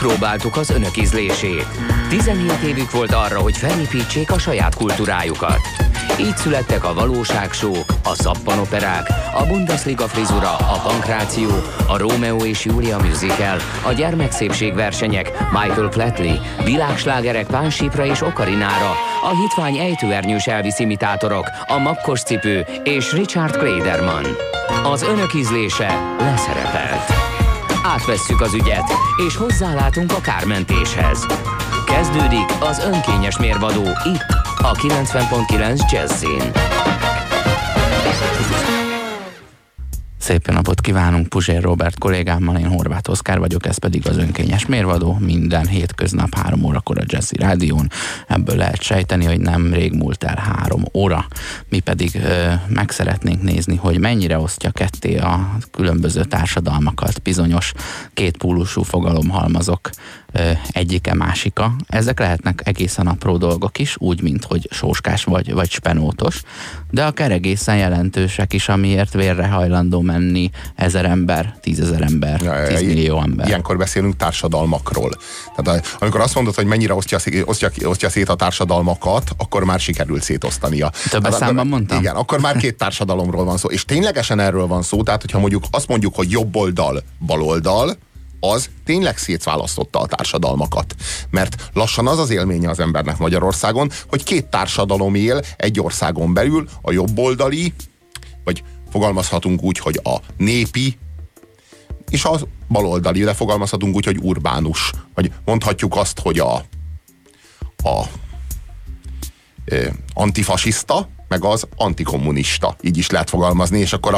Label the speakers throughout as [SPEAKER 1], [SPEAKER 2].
[SPEAKER 1] Kipróbáltuk az önök ízlését. 17 évük volt arra, hogy felépítsék a saját kultúrájukat. Így születtek a valóságsók, a szappanoperák, a Bundesliga frizura, a pankráció, a Rómeó és Júlia musical, a gyermekszépségversenyek, Michael Flatley, világslágerek Pánsípra és Okarinára, a hitvány ejtőernyős Elvis imitátorok, a makkos cipő és Richard Klederman. Az önök ízlése leszerepelt. Átvesszük az ügyet, és hozzálátunk a kármentéshez. Kezdődik az önkényes mérvadó itt, a 90.9 Jazzin.
[SPEAKER 2] Szép napot kívánunk Puzsér Róbert kollégámmal, én Horváth Oszkár vagyok, ez pedig az önkényes mérvadó, minden hétköznap 3 órakor a Jazzy Rádión. Ebből lehet sejteni, hogy nem rég múlt el 3 óra. Mi pedig meg szeretnénk nézni, hogy mennyire osztja ketté a különböző társadalmakat bizonyos kétpólusú fogalomhalmazok egyike másika. Ezek lehetnek egészen apró dolgok is, úgy, mint hogy sóskás vagy spenótos, de akár egészen jelentősek is, amiért vérre hajlandó menni 1000 ember, 10 000 ember, 10 millió ember.
[SPEAKER 3] Ilyenkor beszélünk társadalmakról. Tehát amikor azt mondod, hogy mennyire osztja szét a társadalmakat, akkor már sikerült szétosztania.
[SPEAKER 2] Többes számban mondtam?
[SPEAKER 3] Igen, akkor már 2 társadalomról van szó. És ténylegesen erről van szó, tehát hogyha mondjuk azt mondjuk, hogy jobb oldal, bal oldal, az tényleg szétválasztotta a társadalmakat. Mert lassan az az élménye az embernek Magyarországon, hogy 2 társadalom él egy országon belül, a jobboldali, vagy fogalmazhatunk úgy, hogy a népi, és a baloldali, de fogalmazhatunk úgy, hogy urbánus. Vagy mondhatjuk azt, hogy a antifasiszta, meg az antikommunista. Így is lehet fogalmazni, és akkor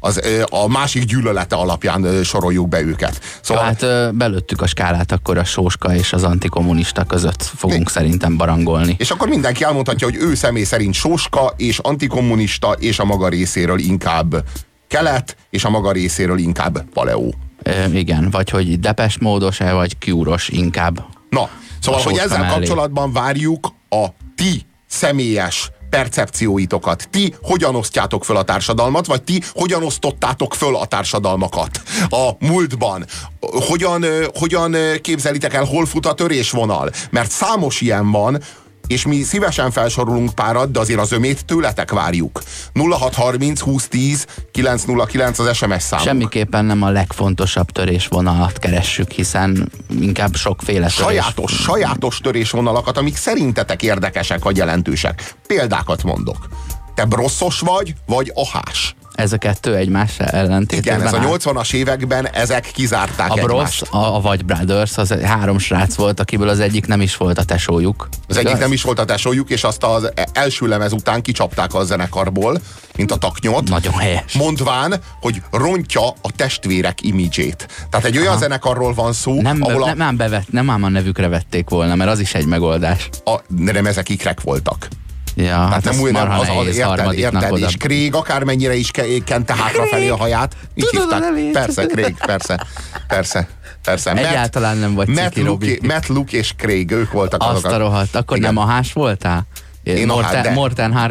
[SPEAKER 3] a másik gyűlölete alapján soroljuk be őket.
[SPEAKER 2] Szóval hát belőttük a skálát, akkor a sóska és az antikommunista között fogunk szerintem barangolni.
[SPEAKER 3] És akkor mindenki elmondhatja, hogy ő személy szerint sóska és antikommunista, és a maga részéről inkább kelet, és a maga részéről inkább paleó.
[SPEAKER 2] Igen, vagy hogy Depeche Módos-e, vagy Cure-os inkább.
[SPEAKER 3] Na, szóval, hogy ezzel kapcsolatban várjuk a ti személyes percepcióitokat. Ti hogyan osztjátok föl a társadalmat, vagy ti hogyan osztottátok föl a társadalmakat a múltban? Hogyan képzelitek el, hol fut a törésvonal? Mert számos ilyen van, és mi szívesen felsorolunk párat, de azért az ömét tőletek várjuk. 0630 2010 909 az SMS számunk.
[SPEAKER 2] Semmiképpen nem a legfontosabb törésvonalat keressük, hiszen inkább sokféle
[SPEAKER 3] sajátos törésvonalakat, amik szerintetek érdekesek vagy jelentősek. Példákat mondok. Te brosszos vagy ahás?
[SPEAKER 2] Ez a kettő egymás ellentétben.
[SPEAKER 3] Igen, ez a 80-as években ezek kizárták egymást.
[SPEAKER 2] A Vagy Brothers, az 3 srác volt, akiből az egyik nem is volt a tesójuk.
[SPEAKER 3] Az egyik nem is volt a tesójuk, és azt az első lemez után kicsapták a zenekarból, mint a taknyot.
[SPEAKER 2] Nagyon helyes.
[SPEAKER 3] Mondván, hogy rontja a testvérek imidzsét. Tehát egy olyan zenekarról van szó, ahol
[SPEAKER 2] nem ám a nevükre vették volna, mert az is egy megoldás.
[SPEAKER 3] Nem, ezek ikrek voltak.
[SPEAKER 2] Ja, hát
[SPEAKER 3] nem úgy, nem, érted, és Craig akármennyire is kente hátrafelé a haját. Így hívták. Persze, Craig, persze.
[SPEAKER 2] Egyáltalán nem vagy ciki, Robi.
[SPEAKER 3] Matt, Luke és Craig, ők voltak
[SPEAKER 2] azok. Azt a rohadt, akkor igen. Nem ahás voltál? Morten Har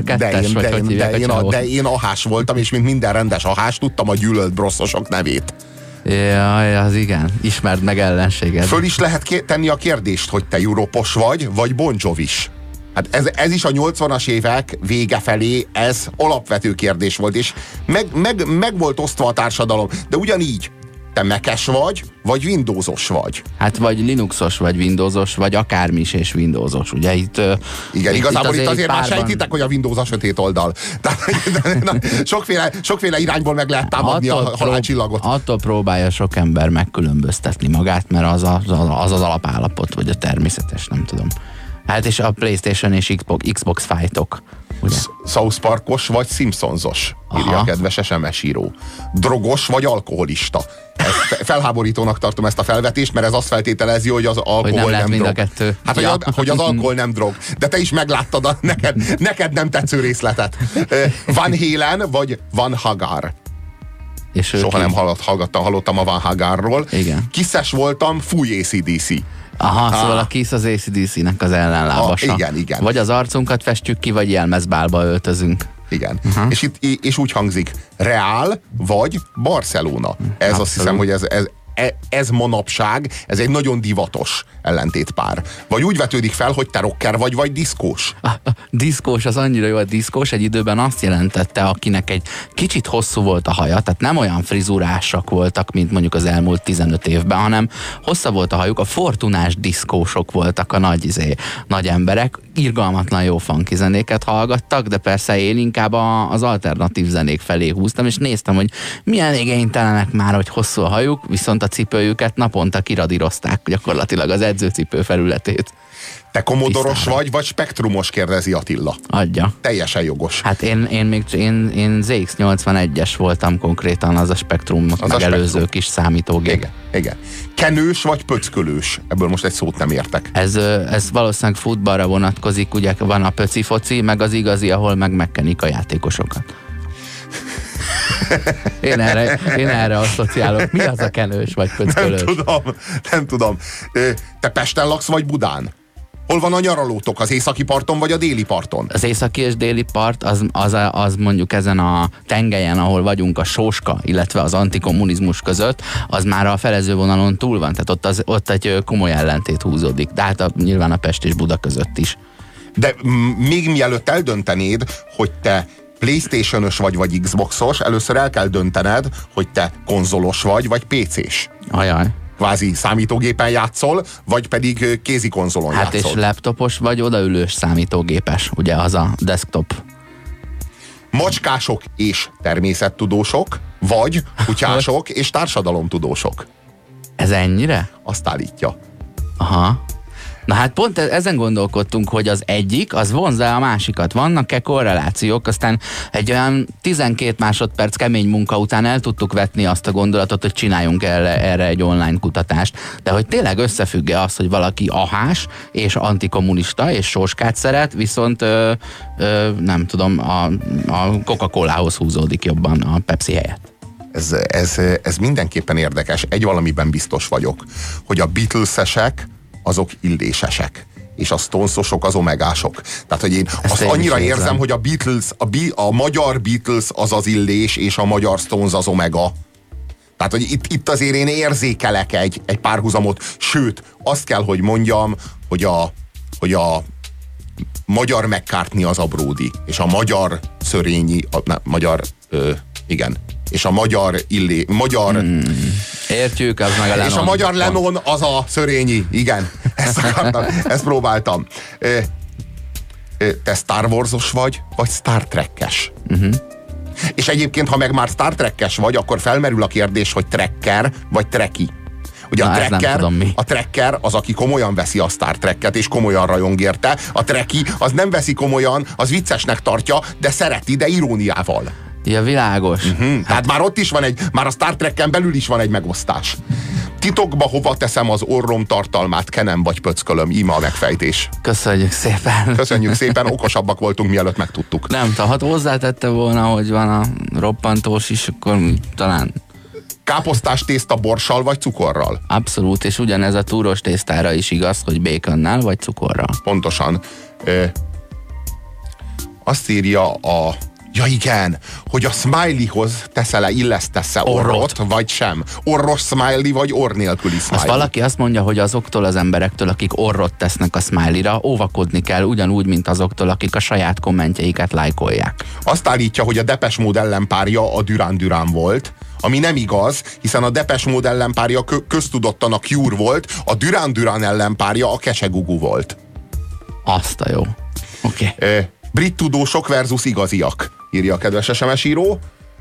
[SPEAKER 2] 2-es,
[SPEAKER 3] de én ahás voltam, és mint minden rendes ahás, tudtam a gyűlölt brosszosok nevét.
[SPEAKER 2] Jaj, az igen. Ismerd meg ellenséged.
[SPEAKER 3] Föl is lehet tenni a kérdést, hogy te Europos vagy Bon Jovis. Hát ez is a 80-as évek vége felé, ez alapvető kérdés volt, és meg volt osztva a társadalom, de ugyanígy, te Mac-es vagy Windowsos vagy.
[SPEAKER 2] Hát vagy Linuxos, vagy Windowsos, vagy akármi is és Windowsos, ugye itt...
[SPEAKER 3] Igen, igazából itt azért már sejtitek, hogy a Windows a sötét oldal. Tehát, sokféle irányból meg lehet támadni a halálcsillagot.
[SPEAKER 2] Attól próbálja sok ember megkülönböztetni magát, mert az az alapállapot, vagy a természetes, nem tudom. Hát és a PlayStation és Xbox fightok.
[SPEAKER 3] South Parkos vagy Simpsonsos, írja a kedves SMS író. Drogos vagy alkoholista. Felháborítónak tartom ezt a felvetést, mert ez azt feltételezi, hogy az alkohol nem drog.
[SPEAKER 2] A kettő.
[SPEAKER 3] Hát, hogy az alkohol nem drog. De te is megláttad neked nem tetsző részletet. Van Halen vagy Van Hagar? És soha nem hallottam a Van Hagarról.
[SPEAKER 2] Igen.
[SPEAKER 3] Kiszes voltam, fúj AC/DC.
[SPEAKER 2] Aha, szóval a Kiss az AC/DC-nek az ellenlábasa.
[SPEAKER 3] Igen.
[SPEAKER 2] Vagy az arcunkat festjük ki, vagy jelmezbálba öltözünk.
[SPEAKER 3] Igen. És úgy hangzik, Real vagy Barcelona. Ez azt hiszem, hogy ez manapság, ez egy nagyon divatos ellentétpár. Vagy úgy vetődik fel, hogy te rocker vagy diszkós.
[SPEAKER 2] A diszkós az annyira jó, a diszkós egy időben azt jelentette, akinek egy kicsit hosszú volt a haja, tehát nem olyan frizurásak voltak, mint mondjuk az elmúlt 15 évben, hanem hosszabb volt a hajuk, a fortunás diszkósok voltak a nagy emberek, irgalmatlan jó funky zenéket hallgattak, de persze én inkább az alternatív zenék felé húztam, és néztem, hogy milyen igénytelenek már, hogy hosszú a hajuk, viszont a cipőjüket naponta kiradírozták gyakorlatilag az edzőcipő felületét.
[SPEAKER 3] Te komodoros vagy spektrumos, kérdezi Attila.
[SPEAKER 2] Adja.
[SPEAKER 3] Teljesen jogos.
[SPEAKER 2] Hát én ZX81-es voltam konkrétan, az a Spektrumot megelőző kis számítógép.
[SPEAKER 3] Igen. Kenős vagy pöckölős? Ebből most egy szót nem értek.
[SPEAKER 2] Ez valószínűleg futballra vonatkozik, ugye van a pöci-foci, meg az igazi, ahol megkenik a játékosokat. Én erre asszociálok. Mi az a kenős vagy pöckölős?
[SPEAKER 3] Nem tudom. Te Pesten laksz vagy Budán? Hol van a nyaralótok? Az északi parton vagy a déli parton?
[SPEAKER 2] Az északi és déli part az mondjuk ezen a tengelyen, ahol vagyunk, a sóska, illetve az antikommunizmus között, az már a felezővonalon túl van. Tehát ott egy komoly ellentét húzódik. De hát nyilván a Pest és Buda között is.
[SPEAKER 3] De még mielőtt eldöntenéd, hogy te PlayStation-ös vagy Xboxos, először el kell döntened, hogy te konzolos vagy PC-s.
[SPEAKER 2] Ajaj.
[SPEAKER 3] Kvázi számítógépen játszol, vagy pedig kézi konzolon játszol.
[SPEAKER 2] Hát és laptopos vagy odaülős számítógépes, ugye az a desktop.
[SPEAKER 3] Macskások és természettudósok, vagy kutyások és társadalomtudósok.
[SPEAKER 2] Ez ennyire?
[SPEAKER 3] Azt állítja.
[SPEAKER 2] Aha. Na hát pont ezen gondolkodtunk, hogy az egyik, az vonzza a másikat. Vannak-e korrelációk? Aztán egy olyan 12 másodperc kemény munka után el tudtuk vetni azt a gondolatot, hogy csináljunk erre egy online kutatást. De hogy tényleg összefügg-e az, hogy valaki ahás és antikommunista és sóskát szeret, viszont nem tudom, a Coca-Colához húzódik jobban a Pepsi helyett.
[SPEAKER 3] Ez mindenképpen érdekes. Egy valamiben biztos vagyok, hogy a Beatlesesek azok illésesek, és a Stonesosok az omegások. Tehát, hogy én azt annyira érzem, hogy a Beatles, a magyar Beatles az az illés, és a magyar Stones az omega. Tehát, hogy itt azért én érzékelek egy párhuzamot, sőt, azt kell, hogy mondjam, hogy a magyar McCartney az a Bródi, és a magyar Szörényi, igen, és a magyar
[SPEAKER 2] értjük, az meg a Lennon.
[SPEAKER 3] És a magyar Lennon az a Szörényi, igen. Ezt próbáltam. Te Star Wars-os vagy Star Trek-es? És egyébként, ha meg már Star Trek-es vagy, akkor felmerül a kérdés, hogy trekker vagy treki. Ugye a trekker az, aki komolyan veszi a Star Trek-et, és komolyan rajong érte. A treki az nem veszi komolyan, az viccesnek tartja, de szereti, de iróniával.
[SPEAKER 2] Ja, világos.
[SPEAKER 3] Tehát már ott is van már a Star Trek-en belül is van egy megosztás. Titokba hova teszem az orrom tartalmát, kenem vagy pöckölöm? Íme a megfejtés.
[SPEAKER 2] Köszönjük szépen.
[SPEAKER 3] Köszönjük szépen, okosabbak voltunk, mielőtt megtudtuk.
[SPEAKER 2] Nem, ha hozzátette volna, hogy van a roppantós is, akkor talán...
[SPEAKER 3] Káposztás tészta borssal vagy cukorral?
[SPEAKER 2] Abszolút, és ugyanez a túros tésztára is igaz, hogy baconnál vagy cukorral.
[SPEAKER 3] Pontosan. Azt írja ja igen, hogy a smileyhoz teszel-e, illesztesz-e orrot, vagy sem. Orros smiley, vagy orr nélküli smiley.
[SPEAKER 2] Azt valaki azt mondja, hogy azoktól az emberektől, akik orrot tesznek a smileyra, óvakodni kell, ugyanúgy, mint azoktól, akik a saját kommentjeiket lájkolják.
[SPEAKER 3] Azt állítja, hogy a Depeche Mode ellenpárja a Duran Duran volt, ami nem igaz, hiszen a Depeche Mode ellenpárja köztudottan a Cure volt, a Duran Duran ellenpárja a Kesegugu volt.
[SPEAKER 2] Azt a jó. Oké.
[SPEAKER 3] Brit tudósok versus igaziak, írja a kedves SMS író.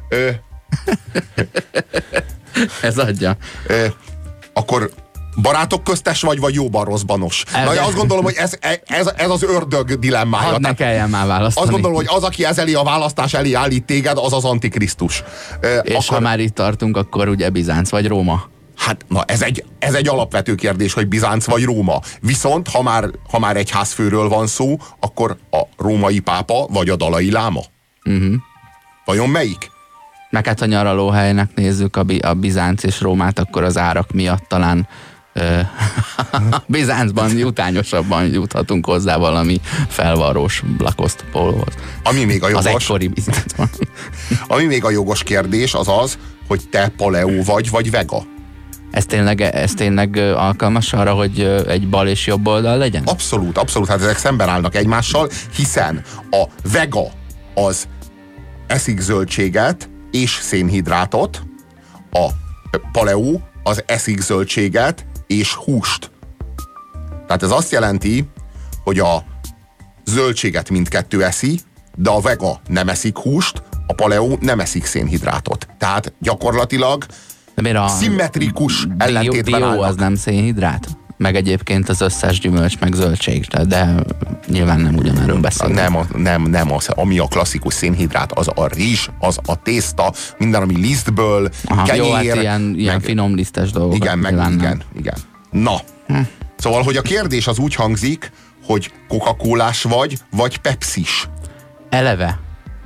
[SPEAKER 2] Ez adja.
[SPEAKER 3] Akkor barátok köztes vagy jóban rosszbanos? Na, azt gondolom, hogy ez az ördög dilemmája.
[SPEAKER 2] Hadd ne kelljen már választani.
[SPEAKER 3] Azt gondolom, hogy az, aki ez elé a választás elé állít téged, az az Antikrisztus.
[SPEAKER 2] És ha már itt tartunk, akkor ugye Bizánc vagy Róma?
[SPEAKER 3] Hát, na ez egy alapvető kérdés, hogy Bizánc vagy Róma. Viszont, ha már egyházfőről van szó, akkor a római pápa vagy a dalai láma? Vajon melyik?
[SPEAKER 2] Meg hát a nyaralóhelynek nézzük a Bizánc és Rómát, akkor az árak miatt talán Bizáncban jutányosabban juthatunk hozzá valami felvarrós lakosztpólóhoz. Az egykori Bizáncban.
[SPEAKER 3] Ami még a jogos kérdés az az, hogy te paleo vagy vega.
[SPEAKER 2] Ez tényleg alkalmas arra, hogy egy bal és jobb oldal legyen?
[SPEAKER 3] Abszolút, abszolút. Hát ezek szemben állnak egymással, hiszen a vega az eszik zöldséget és szénhidrátot, a paleo az eszik zöldséget és húst. Tehát ez azt jelenti, hogy a zöldséget mindkettő eszi, de a vega nem eszik húst, a paleo nem eszik szénhidrátot. Tehát gyakorlatilag szimmetrikus ellentétben állnak.
[SPEAKER 2] Az nem szénhidrát? Meg egyébként az összes gyümölcs, meg zöldség, de nyilván nem ugyanerről beszélünk.
[SPEAKER 3] Nem az, ami a klasszikus szénhidrát, az a rizs, az a tészta, minden, ami lisztből, kenyér.
[SPEAKER 2] Jó, hát ilyen finom lisztes dolgok.
[SPEAKER 3] Igen. Na, szóval, hogy a kérdés az úgy hangzik, hogy Coca-Colás vagy Pepsis.
[SPEAKER 2] Eleve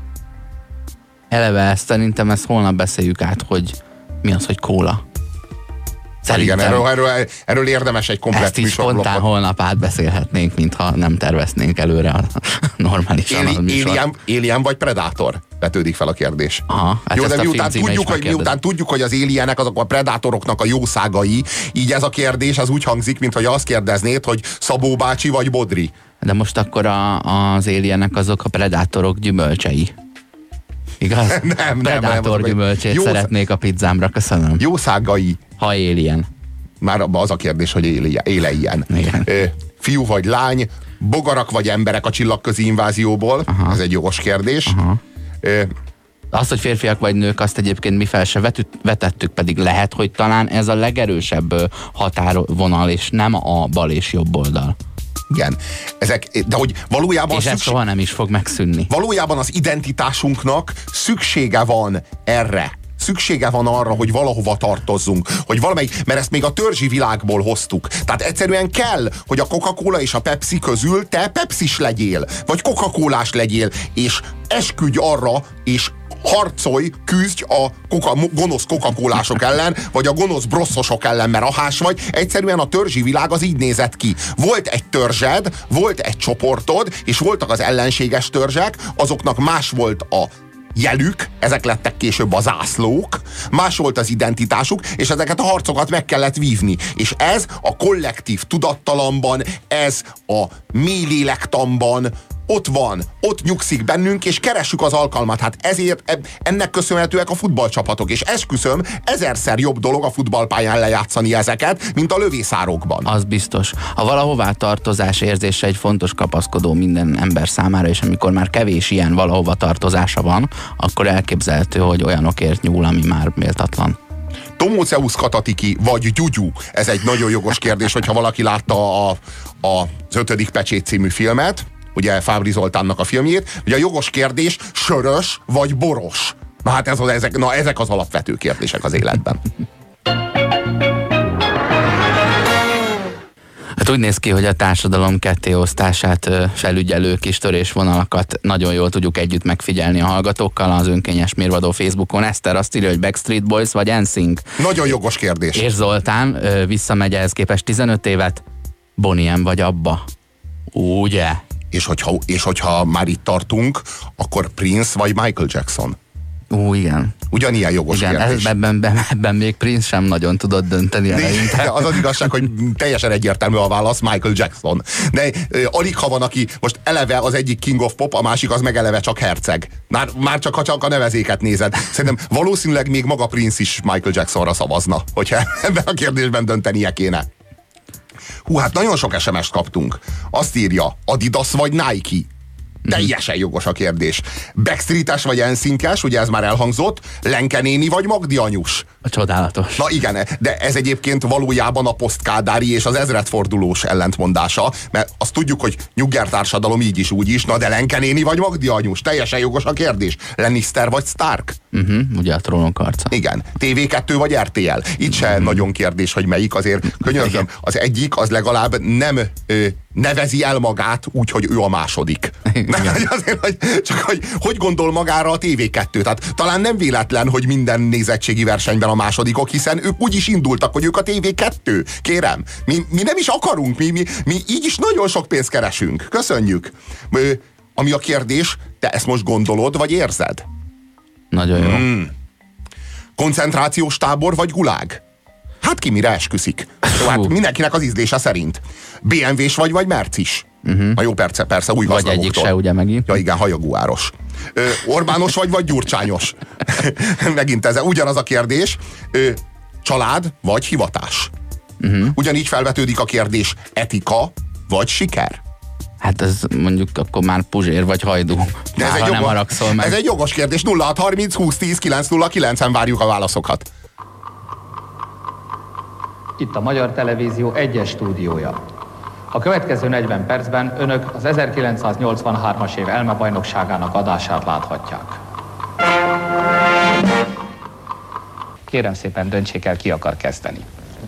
[SPEAKER 2] ezt szerintem holnap beszéljük át, hogy mi az, hogy kóla.
[SPEAKER 3] Igen, erről érdemes egy komplett műsorblokot.
[SPEAKER 2] Ezt is spontán holnap átbeszélhetnénk, mintha nem terveznénk előre normálisan a műsor.
[SPEAKER 3] Alien vagy Predator? Vetődik fel a kérdés.
[SPEAKER 2] Aha, hát
[SPEAKER 3] jó, de miután tudjuk, hogy az alienek azok a predátoroknak a jószágai, így ez a kérdés az úgy hangzik, mintha azt kérdeznéd, hogy Szabó bácsi vagy Bodri.
[SPEAKER 2] De most akkor az alienek azok a predátorok gyümölcsei. Igaz? Predátor gyümölcsét szeretnék a pizzámra, köszönöm.
[SPEAKER 3] Jószágai.
[SPEAKER 2] Ha alien.
[SPEAKER 3] Már az a kérdés, hogy éle ilyen. Fiú vagy lány, bogarak vagy emberek a csillagközi invázióból? Aha. Ez egy jogos kérdés.
[SPEAKER 2] Aha. Azt, hogy férfiak vagy nők, azt egyébként mi fel se vetettük, pedig lehet, hogy talán ez a legerősebb határvonal, és nem a bal és jobb oldal.
[SPEAKER 3] Igen. De hogy valójában...
[SPEAKER 2] És ez soha nem is fog megszűnni.
[SPEAKER 3] Valójában az identitásunknak szüksége van erre. Szüksége van arra, hogy valahova tartozzunk, hogy valamelyik, mert ezt még a törzsi világból hoztuk. Tehát egyszerűen kell, hogy a Coca-Cola és a Pepsi közül te Pepsis legyél, vagy Coca-Colás legyél, és esküdj arra, és harcolj, küzdj a gonosz Coca-Colások ellen, vagy a gonosz brosszosok ellen, mert ahás vagy. Egyszerűen a törzsi világ az így nézett ki. Volt egy törzsed, volt egy csoportod, és voltak az ellenséges törzsek, azoknak más volt a jelük, ezek lettek később a zászlók, más volt az identitásuk, és ezeket a harcokat meg kellett vívni. És ez a kollektív tudattalamban, ez a mély lélektamban ott van, ott nyugszik bennünk, és keressük az alkalmat. Hát ezért ennek köszönhetőek a futballcsapatok, és esküszöm, 1000-szer jobb dolog a futballpályán lejátszani ezeket, mint a lövészárokban.
[SPEAKER 2] Az biztos. A valahová tartozás érzése egy fontos kapaszkodó minden ember számára, és amikor már kevés ilyen valahova tartozása van, akkor elképzelhető, hogy olyanokért nyúl, ami már méltatlan.
[SPEAKER 3] Tomóceusz katatiki vagy gyugyú? Ez egy nagyon jogos kérdés, hogyha valaki látta az 5. pecsét című filmet, ugye Fábri Zoltánnak a filmjét, ugye a jogos kérdés, sörös vagy boros? Na hát ezek az alapvető kérdések az életben.
[SPEAKER 2] Hát úgy néz ki, hogy a társadalom kettéosztását felügyelő kis törésvonalakat nagyon jól tudjuk együtt megfigyelni a hallgatókkal az önkényes mérvadó Facebookon. Eszter azt írja, hogy Backstreet Boys vagy NSYNC.
[SPEAKER 3] Nagyon jogos kérdés.
[SPEAKER 2] És Zoltán visszamegy ehhez képest 15 évet, Bonnie M vagy Abba. Ugye?
[SPEAKER 3] És hogyha már itt tartunk, akkor Prince vagy Michael Jackson?
[SPEAKER 2] Igen.
[SPEAKER 3] Ugyanilyen jogos kérdés.
[SPEAKER 2] Ebben még Prince sem nagyon tudott dönteni eleinte.
[SPEAKER 3] Az igazság, hogy teljesen egyértelmű a válasz, Michael Jackson. De alig ha van, aki most eleve az egyik King of Pop, a másik az meg eleve csak herceg. Már csak a nevezéket nézed. Szerintem valószínűleg még maga Prince is Michael Jacksonra szavazna, hogyha ebben a kérdésben döntenie kéne. Hát nagyon sok SMS-t kaptunk. Azt írja, Adidas vagy Nike? Teljesen jogos a kérdés. Backstreet-es vagy NSYNC-es, ugye ez már elhangzott, Lenke néni vagy Magdi anyus?
[SPEAKER 2] Csodálatos.
[SPEAKER 3] Na igen, de ez egyébként valójában a posztkádári és az ezredfordulós ellentmondása, mert azt tudjuk, hogy nyugger társadalom így is, úgy is, na de Lenke néni vagy Magdi anyus? Teljesen jogos a kérdés. Lannister vagy Stark?
[SPEAKER 2] Ugye a Trónok harca.
[SPEAKER 3] Igen. TV2 vagy RTL? Itt se nagyon kérdés, hogy melyik, azért könyörgöm. Az egyik, az legalább nem nevezi el magát úgy, hogy ő a második. Csak hogy gondol magára a TV2? Tehát talán nem véletlen, hogy minden nézettségi versenyben a másodikok, hiszen ők úgy is indultak, hogy ők a TV2. Kérem, mi nem is akarunk, mi így is nagyon sok pénzt keresünk. Köszönjük. Ami a kérdés, te ezt most gondolod, vagy érzed?
[SPEAKER 2] Nagyon jó.
[SPEAKER 3] Koncentrációs tábor, vagy gulág? Hát ki mire esküszik? Hát mindenkinek az ízlése szerint. BMW-s vagy Mercis? Na jó, persze, új
[SPEAKER 2] vagy egyik se, ugye megint.
[SPEAKER 3] Ja igen, hajaguáros. Orbános vagy Gyurcsányos? Megint ez ugyanaz a kérdés. Család vagy hivatás? Ugyanígy felvetődik a kérdés, etika vagy siker?
[SPEAKER 2] Hát ez mondjuk akkor már Puzsér vagy Hajdú. Nem haragszol meg.
[SPEAKER 3] Ez egy jogos kérdés. 0630 20 10 909-en várjuk a válaszokat.
[SPEAKER 4] Itt a Magyar Televízió egyes stúdiója. A következő 40 percben önök az 1983-as év elmebajnokságának adását láthatják. Kérem szépen döntsék el, ki akar kezdeni.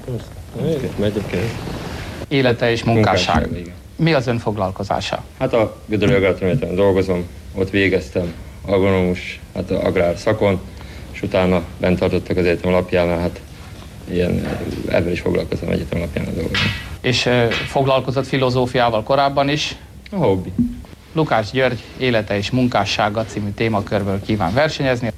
[SPEAKER 4] Élete és munkásság. Mi az ön foglalkozása?
[SPEAKER 5] Hát a Gödöllői Agrárterületen dolgozom, ott végeztem agronómus, hát agrár szakon, és utána bent tartottak az egyetem alapjánál, hát ebben is foglalkozom, egyetem alapjánál dolgozom.
[SPEAKER 4] És foglalkozott filozófiával korábban is?
[SPEAKER 5] A hobbi.
[SPEAKER 4] Lukács György Élete és munkássága című témakörből kíván versenyezni.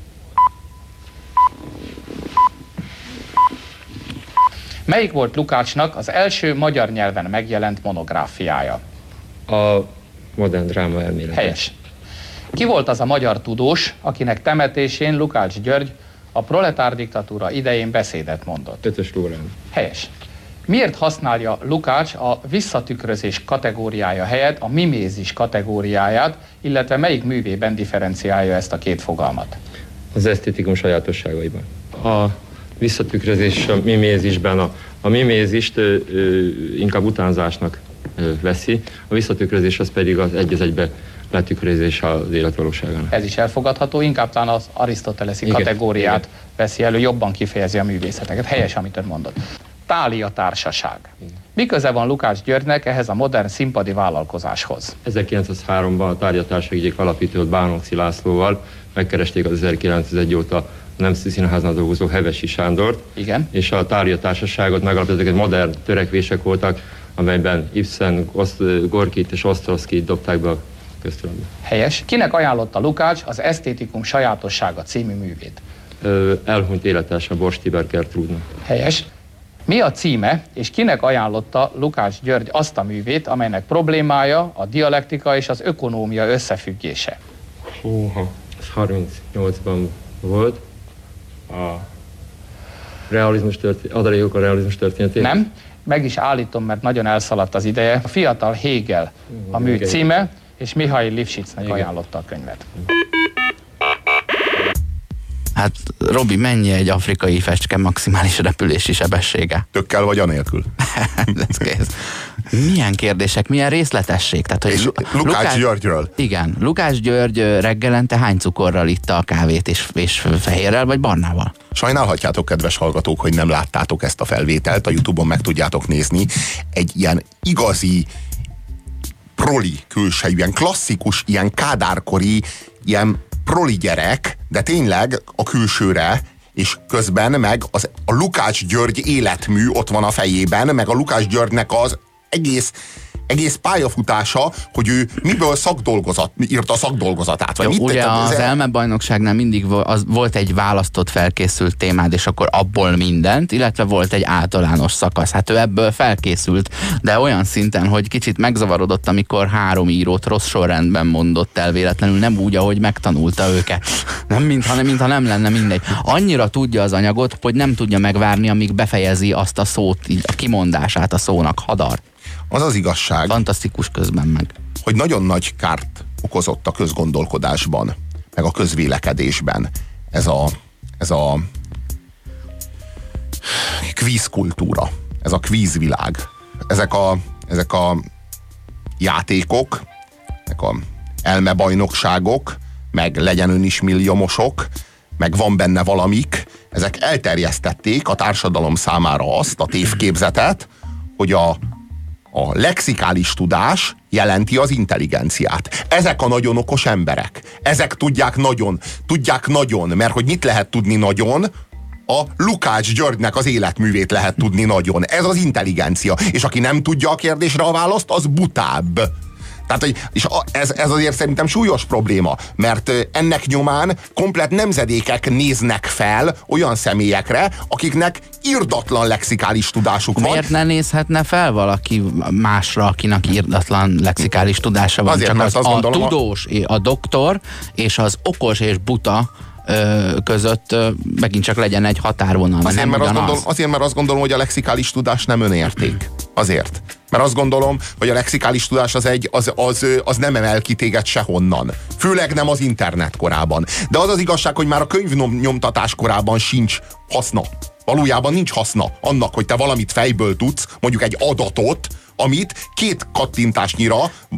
[SPEAKER 4] Melyik volt Lukácsnak az első magyar nyelven megjelent monográfiája?
[SPEAKER 5] A modern dráma elmélete.
[SPEAKER 4] Helyes. Ki volt az a magyar tudós, akinek temetésén Lukács György a proletár diktatúra idején beszédet mondott?
[SPEAKER 5] Ötös Lórán.
[SPEAKER 4] Helyes. Miért használja Lukács a visszatükrözés kategóriája helyett a mimézis kategóriáját, illetve melyik művében differenciálja ezt a két fogalmat?
[SPEAKER 5] Az esztétikum sajátosságaiban. A visszatükrözés a mimézisben a mimézist inkább utánzásnak veszi, a visszatükrözés az pedig az egy az egybe letükrözés az életvalóságának.
[SPEAKER 4] Ez is elfogadható, inkább talán az arisztoteleszi kategóriát veszi elő, jobban kifejezi a művészeteket. Helyes, amit ön mondott. Thália Társaság. Mi köze van Lukács Györgynek ehhez a modern színpadi vállalkozáshoz?
[SPEAKER 5] 1903-ban a Thália Társaság egyik alapítót Bánóci Lászlóval megkeresték az 1901 óta Nemzeti Színháznál dolgozó Hevesi Sándort.
[SPEAKER 4] Igen.
[SPEAKER 5] És a Thália Társaságot megalapítottak, egy modern törekvések voltak, amelyben Ibsen, Gorkit és Osztrowskit dobták be a köztudatba.
[SPEAKER 4] Helyes. Kinek ajánlotta Lukács az Esztétikum sajátossága című művét?
[SPEAKER 5] Elhunyt élettársa Bors Tiber Gertrúdnak.
[SPEAKER 4] Helyes. Mi a címe, és kinek ajánlotta Lukács György azt a művét, amelynek problémája a dialektika és az ökonómia összefüggése?
[SPEAKER 5] Húha, ez 38-ban volt. A realizmus adalékok a realizmus történetében.
[SPEAKER 4] Nem, meg is állítom, mert nagyon elszaladt az ideje. A fiatal Hegel a mű címe, és Mihail Lifshitznek ajánlotta a könyvet.
[SPEAKER 2] Hát Robi, mennyi egy afrikai fecske maximális repülési sebessége?
[SPEAKER 3] Tökkel vagy anélkül?
[SPEAKER 2] Ez kész. Milyen kérdések, milyen részletesség? Tehát, hogy
[SPEAKER 3] Lukács Györgyről.
[SPEAKER 2] Igen. Lukács György reggelente hány cukorral itta a kávét, és fehérrel vagy barnával?
[SPEAKER 3] Sajnálhatjátok, kedves hallgatók, hogy nem láttátok ezt a felvételt, a YouTube-on meg tudjátok nézni. Egy ilyen igazi proli külsejű, ilyen klasszikus, ilyen kádárkori, ilyen proli gyerek, de tényleg a külsőre, és közben meg a Lukács György életmű ott van a fejében, meg a Lukács Györgynek az egész pályafutása, hogy ő miből írta a szakdolgozatát. Vagy
[SPEAKER 2] jó, ugye az elmebajnokságnál mindig volt egy választott felkészült témád, és akkor abból mindent, illetve volt egy általános szakasz. Hát ő ebből felkészült, de olyan szinten, hogy kicsit megzavarodott, amikor 3 írót rossz sorrendben mondott el véletlenül, nem úgy, ahogy megtanulta őket. Nem, mintha nem lenne mindegy. Annyira tudja az anyagot, hogy nem tudja megvárni, amíg befejezi azt a szót, így a kimondását a szónak. Hadar.
[SPEAKER 3] Az az igazság,
[SPEAKER 2] fantasztikus közben meg,
[SPEAKER 3] hogy nagyon nagy kárt okozott a közgondolkodásban, meg a közvélekedésben ez a kvízkultúra, ez a kvízvilág. Ezek a játékok, ezek a elmebajnokságok, meg legyen ön is milliómosok, meg van benne valamik, ezek elterjesztették a társadalom számára azt a tévképzetet, hogy a lexikális tudás jelenti az intelligenciát. Ezek a nagyon okos emberek. Ezek tudják nagyon, mert hogy mit lehet tudni nagyon? A Lukács Györgynek az életművét lehet tudni nagyon. Ez az intelligencia. És aki nem tudja a kérdésre a választ, az butább. Tehát, és ez azért szerintem súlyos probléma, mert ennek nyomán komplett nemzedékek néznek fel olyan személyekre, akiknek irdatlan lexikális tudásuk van.
[SPEAKER 2] Miért ne nézhetne fel valaki másra, akinek irdatlan lexikális tudása van?
[SPEAKER 3] Azért,
[SPEAKER 2] csak a tudós, a doktor és az okos és buta között megint csak legyen egy határvonal.
[SPEAKER 3] Azért, mert azt gondolom, hogy a lexikális tudás nem önérték. Azért. Mert azt gondolom, hogy a lexikális tudás az nem emel ki téged sehonnan. Főleg nem az internet korában. De az az igazság, hogy már a könyvnyomtatás korában sincs haszna. Valójában nincs haszna annak, hogy te valamit fejből tudsz, mondjuk egy adatot, amit 2 kattintásnyira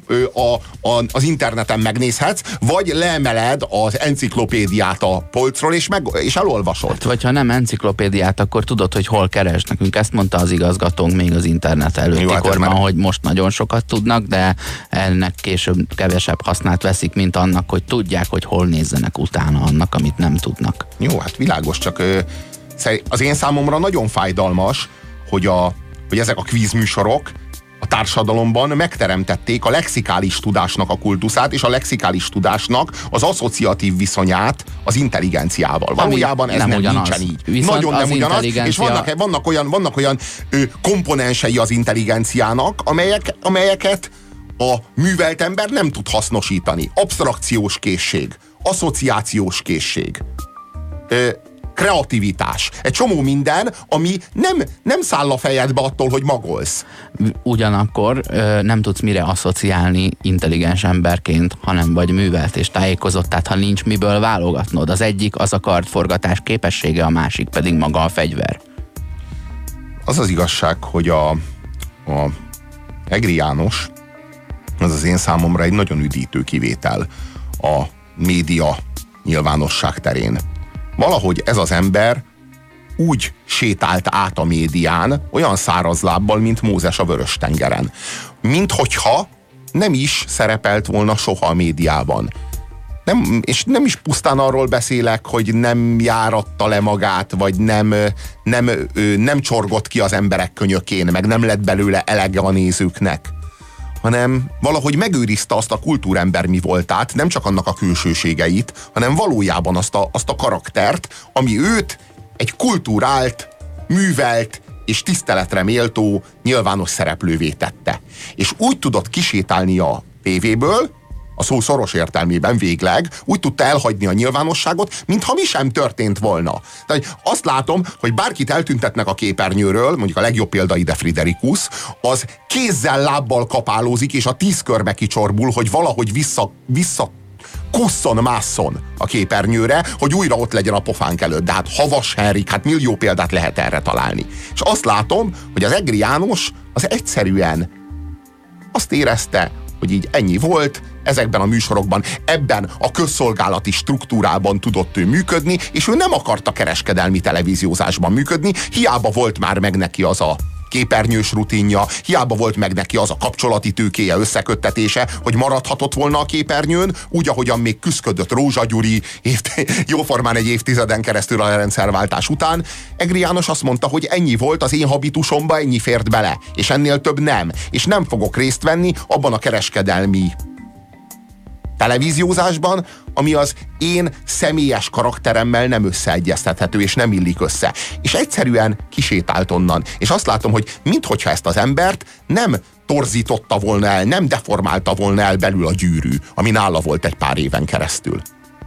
[SPEAKER 3] az interneten megnézhetsz, vagy leemeled az enciklopédiát a polcról, és elolvasod.
[SPEAKER 2] Hát, vagy ha nem enciklopédiát, akkor tudod, hogy hol keresd. Nekünk ezt mondta az igazgatónk még az internet előtti korban, hogy most nagyon sokat tudnak, de ennek később kevesebb hasznát veszik, mint annak, hogy tudják, hogy hol nézzenek utána annak, amit nem tudnak.
[SPEAKER 3] Jó, hát világos, csak az én számomra nagyon fájdalmas, hogy ezek a kvízműsorok a társadalomban megteremtették a lexikális tudásnak a kultuszát, és a lexikális tudásnak az asszociatív viszonyát az intelligenciával. Valójában ez nem nincsen így.
[SPEAKER 2] Viszont
[SPEAKER 3] nagyon nem ugyanaz, és vannak olyan komponensei az intelligenciának, amelyeket a művelt ember nem tud hasznosítani. Absztrakciós készség, asszociációs készség, kreativitás. Egy csomó minden, ami nem száll a fejedbe attól, hogy magolsz.
[SPEAKER 2] Ugyanakkor nem tudsz mire asszociálni intelligens emberként, hanem vagy művelt és tájékozott, tehát ha nincs miből válogatnod. Az egyik az a kardforgatás képessége, a másik pedig maga a fegyver.
[SPEAKER 3] Az az igazság, hogy a Egri János az én számomra egy nagyon üdítő kivétel a média nyilvánosság terén. Valahogy ez az ember úgy sétált át a médián, olyan száraz lábbal, mint Mózes a Vörös-tengeren. Minthogyha nem is szerepelt volna soha a médiában. És nem is pusztán arról beszélek, hogy nem járatta le magát, vagy nem csorgott ki az emberek könyökén, meg nem lett belőle elege a nézőknek, hanem valahogy megőrizte azt a kultúrember mi voltát, nem csak annak a külsőségeit, hanem valójában azt a karaktert, ami őt egy kultúrált, művelt és tiszteletre méltó nyilvános szereplővé tette. És úgy tudott kisétálni a tévéből, a szó szoros értelmében végleg, úgy tudta elhagyni a nyilvánosságot, mintha mi sem történt volna. Tehát azt látom, hogy bárkit eltüntetnek a képernyőről, mondjuk a legjobb példa ide Friderikus, az kézzel, lábbal kapálózik, és a 10 körbe kicsorbul, hogy valahogy vissza kusszon, másszon a képernyőre, hogy újra ott legyen a pofánk előtt. De hát Havas Henrik, hát millió példát lehet erre találni. És azt látom, hogy az Egri János az egyszerűen azt érezte, hogy így ennyi volt, ezekben a műsorokban, ebben a közszolgálati struktúrában tudott ő működni, és ő nem akarta kereskedelmi televíziózásban működni, hiába volt már meg neki az a képernyős rutinja, hiába volt meg neki az a kapcsolati tőkéje, összeköttetése, hogy maradhatott volna a képernyőn, úgy, ahogyan még küszködött Rózsa Gyuri jóformán egy évtizeden keresztül a rendszerváltás után. Egri János azt mondta, hogy ennyi volt az én habitusomba, ennyi fért bele, és ennél több nem. És nem fogok részt venni abban a kereskedelmi televíziózásban, ami az én személyes karakteremmel nem összeegyeztethető, és nem illik össze. És egyszerűen kisétált onnan. És azt látom, hogy minthogyha ezt az embert nem torzította volna el, nem deformálta volna el belül a gyűrű, ami nála volt egy pár éven keresztül.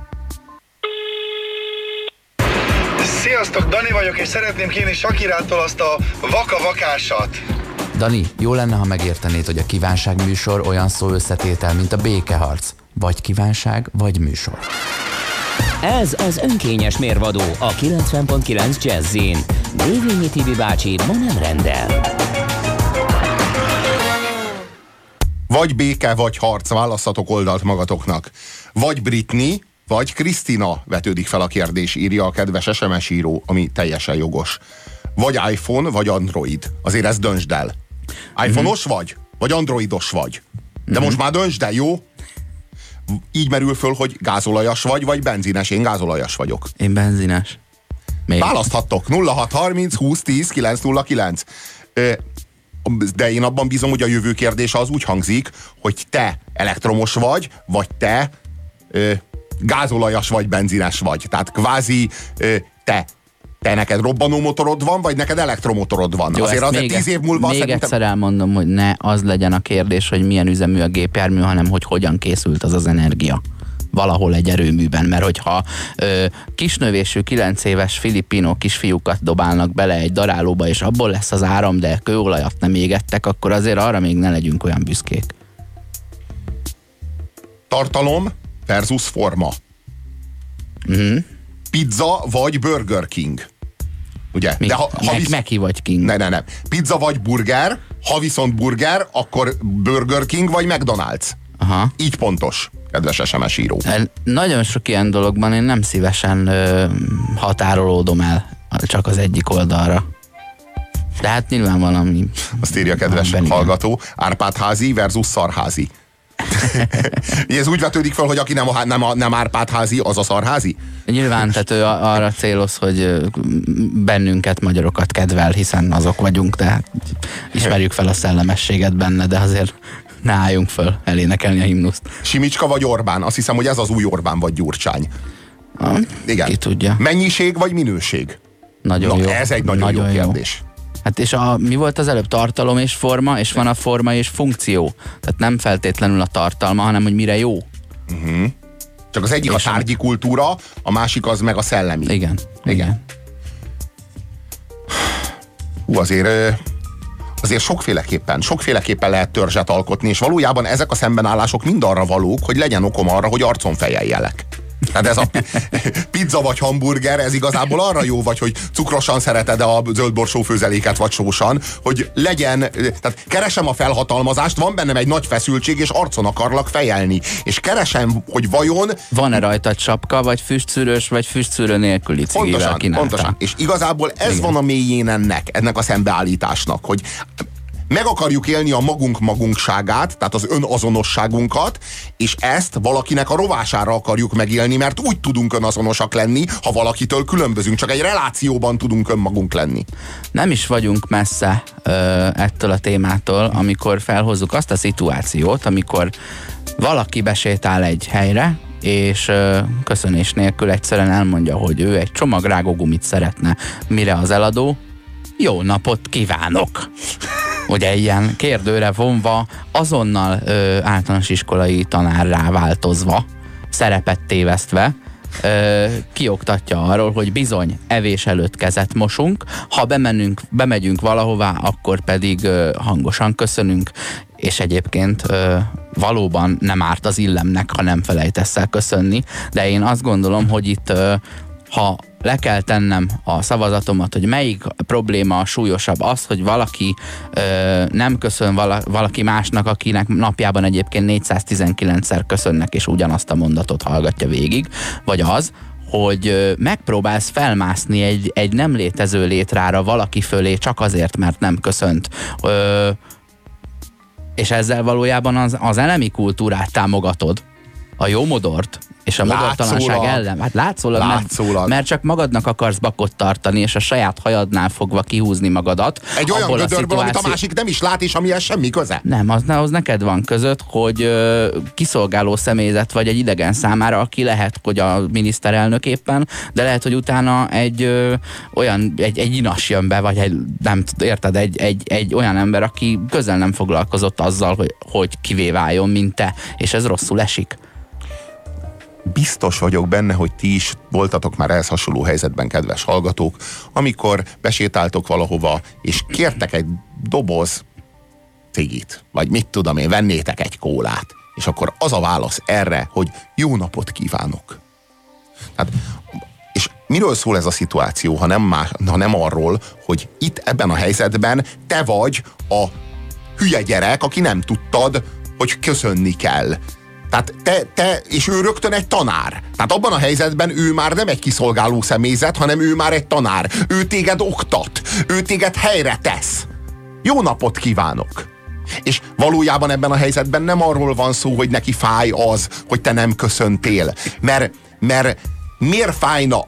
[SPEAKER 6] Sziasztok, Dani vagyok, és szeretném kérni Sakirától azt a vaka-vakásat.
[SPEAKER 2] Dani, jó lenne, ha megértenéd, hogy a kívánság műsor olyan szó összetétel, mint a békeharc. Vagy kívánság, vagy műsor.
[SPEAKER 1] Ez az önkényes mérvadó a 90.9 Jazzin. Dévényi Tibi bácsi ma nem rendel.
[SPEAKER 3] Vagy béke, vagy harc, választhatok oldalt magatoknak. Vagy Britney, vagy Krisztina, vetődik fel a kérdés, írja a kedves SMS író, ami teljesen jogos. Vagy iPhone, vagy Android. Azért ezt döntsd el. iPhone-os vagy androidos vagy. De most már döntsd el, jó? Így merül föl, hogy gázolajas vagy benzines. Én gázolajas vagyok.
[SPEAKER 2] Én benzines. Még.
[SPEAKER 3] Választhattok. 0630 20 10 909. de én abban bízom, hogy a jövő kérdése az úgy hangzik, hogy te elektromos vagy te gázolajas vagy, benzines vagy. Tehát kvázi te neked robbanó motorod van, vagy neked elektromotorod van.
[SPEAKER 2] Jó,
[SPEAKER 3] azért azért 10 év múlva
[SPEAKER 2] még
[SPEAKER 3] szerintem...
[SPEAKER 2] egyszer elmondom, hogy ne az legyen a kérdés, hogy milyen üzemű a gépjármű, hanem hogy hogyan készült az energia valahol egy erőműben, mert hogyha kisnövésű 9 éves filipino kisfiúkat dobálnak bele egy darálóba, és abból lesz az áram, de kőolajat nem égettek, akkor azért arra még ne legyünk olyan büszkék.
[SPEAKER 3] Tartalom versus forma. Pizza vagy Burger King. Ugye?
[SPEAKER 2] De ha Meki vagy King.
[SPEAKER 3] Nem. Pizza vagy burger, ha viszont burger, akkor Burger King vagy McDonald's.
[SPEAKER 2] Aha.
[SPEAKER 3] Így pontos, kedves SMS író.
[SPEAKER 2] Nagyon sok ilyen dologban én nem szívesen határolódom el csak az egyik oldalra. De hát nyilván valami...
[SPEAKER 3] Azt írja kedves hallgató, Árpád-házi versus Szarházi. Ez úgy vetődik fel, hogy aki nem Árpád-házi, az a Szarházi?
[SPEAKER 2] Nyilván, tehát ő arra céloz, hogy bennünket, magyarokat kedvel, hiszen azok vagyunk, de ismerjük fel a szellemességet benne, de azért ne álljunk föl elénekelni a himnuszt.
[SPEAKER 3] Simicska vagy Orbán? Azt hiszem, hogy ez az új Orbán vagy Gyurcsány. Igen.
[SPEAKER 2] Ki tudja.
[SPEAKER 3] Mennyiség vagy minőség?
[SPEAKER 2] Nagyon jó.
[SPEAKER 3] Ez egy nagyon jó kérdés.
[SPEAKER 2] Hát és mi volt az előbb? Tartalom és forma, és van a forma és funkció. Tehát nem feltétlenül a tartalma, hanem hogy mire jó.
[SPEAKER 3] Csak az egyik és a tárgyi kultúra, a másik az meg a szellemi.
[SPEAKER 2] Igen.
[SPEAKER 3] Azért sokféleképpen lehet törzset alkotni, és valójában ezek a szembenállások mind arra valók, hogy legyen okom arra, hogy arcon fejeljelek. Tehát ez a pizza vagy hamburger, ez igazából arra jó, vagy hogy cukrosan szereted a zöldborsó főzeléket, vagy sósan, hogy legyen, tehát keresem a felhatalmazást, van bennem egy nagy feszültség, és arcon akarlak fejelni. És keresem, hogy vajon...
[SPEAKER 2] Van-e rajtad sapka, vagy füstszűrős, vagy füstszűrő nélküli cigivel kínáltál.
[SPEAKER 3] Pontosan. És igazából ez van a mélyén ennek a szembeállításnak, hogy meg akarjuk élni a magunkságát, tehát az önazonosságunkat, és ezt valakinek a rovására akarjuk megélni, mert úgy tudunk önazonosak lenni, ha valakitől különbözünk, csak egy relációban tudunk önmagunk lenni. Nem
[SPEAKER 2] is vagyunk messze ettől a témától, amikor felhozzuk azt a szituációt, amikor valaki besétál egy helyre, és köszönés nélkül egyszerűen elmondja, hogy ő egy csomag rágógumit szeretne, mire az eladó: jó napot kívánok! Ugye ilyen kérdőre vonva, azonnal általános iskolai tanárrá változva, szerepet tévesztve, kioktatja arról, hogy bizony, evés előtt kezet mosunk, ha bemegyünk valahová, akkor pedig hangosan köszönünk, és egyébként valóban nem árt az illemnek, ha nem felejtesz el köszönni, de én azt gondolom, hogy itt ha le kell tennem a szavazatomat, hogy melyik probléma a súlyosabb, az, hogy valaki nem köszön valaki másnak, akinek napjában egyébként 419-szer köszönnek, és ugyanazt a mondatot hallgatja végig, vagy az, hogy megpróbálsz felmászni egy nem létező létrára valaki fölé csak azért, mert nem köszönt. És ezzel valójában az elemi kultúrát támogatod, a jó modort, és a modortalanság ellen. Hát látszólag. Mert csak magadnak akarsz bakot tartani, és a saját hajadnál fogva kihúzni magadat.
[SPEAKER 3] Egy olyan gödörből, amit a másik nem is lát, és amihez semmi köze.
[SPEAKER 2] Nem, az neked van között, hogy kiszolgáló személyzet vagy egy idegen számára, aki lehet, hogy a miniszterelnök éppen, de lehet, hogy utána egy inas jön be, vagy egy olyan ember, aki közel nem foglalkozott azzal, hogy kivé váljon, mint te, és ez rosszul esik.
[SPEAKER 3] Biztos vagyok benne, hogy ti is voltatok már ehhez hasonló helyzetben, kedves hallgatók, amikor besétáltok valahova, és kértek egy doboz cigit, vagy mit tudom én, vennétek egy kólát, és akkor az a válasz erre, hogy jó napot kívánok. Hát, és miről szól ez a szituáció, ha nem arról, hogy itt ebben a helyzetben te vagy a hülye gyerek, aki nem tudtad, hogy köszönni kell. Tehát te, és ő rögtön egy tanár. Tehát abban a helyzetben ő már nem egy kiszolgáló személyzet, hanem ő már egy tanár. Ő téged oktat, ő téged helyre tesz. Jó napot kívánok! És valójában ebben a helyzetben nem arról van szó, hogy neki fáj az, hogy te nem köszöntél. Mert miért fájna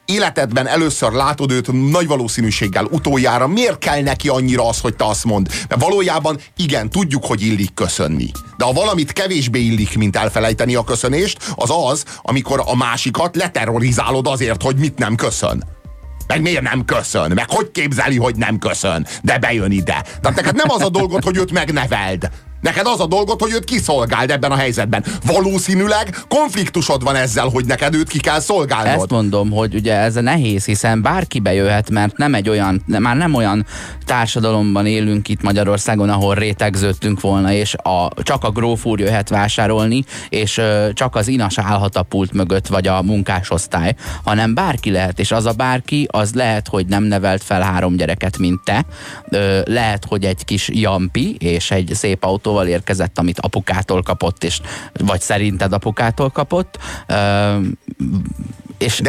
[SPEAKER 3] életedben először látod őt nagy valószínűséggel utoljára, miért kell neki annyira az, hogy te azt mondd? Mert valójában igen, tudjuk, hogy illik köszönni. De ha valamit kevésbé illik, mint elfelejteni a köszönést, az az, amikor a másikat leterrorizálod azért, hogy mit nem köszön. Meg miért nem köszön? Meg hogy képzeli, hogy nem köszön? De bejön ide. Tehát neked nem az a dolgod, hogy őt megneveld. Neked az a dolgod, hogy őt kiszolgáld ebben a helyzetben. Valószínűleg konfliktusod van ezzel, hogy neked őt ki kell szolgálnod.
[SPEAKER 2] Ezt mondom, hogy ugye ez nehéz, hiszen bárki bejöhet, mert már nem olyan társadalomban élünk itt Magyarországon, ahol rétegződtünk volna, és csak a gróf úr jöhet vásárolni, és csak az inas állhat a pult mögött, vagy a munkásosztály, hanem bárki lehet, és az a bárki, az lehet, hogy nem nevelt fel 3 gyereket, mint te, lehet, hogy egy kis jampi, és egy szép autó érkezett, amit apukától kapott, és vagy szerinted apukától kapott, és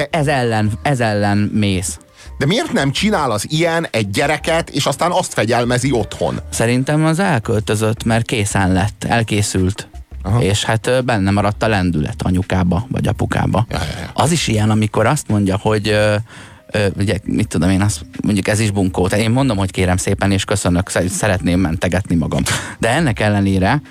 [SPEAKER 2] ez ellen mész.
[SPEAKER 3] De miért nem csinál az ilyen egy gyereket, és aztán azt fegyelmezi otthon?
[SPEAKER 2] Szerintem az elköltözött, mert készen lett, elkészült. Aha. És hát benne maradt a lendület anyukába, vagy apukába. Ja. Az is ilyen, amikor azt mondja, hogy ugye, mit tudom én, azt mondjuk ez is bunkó. Én mondom, hogy kérem szépen, és köszönök, szeretném mentegetni magam. De ennek ellenére,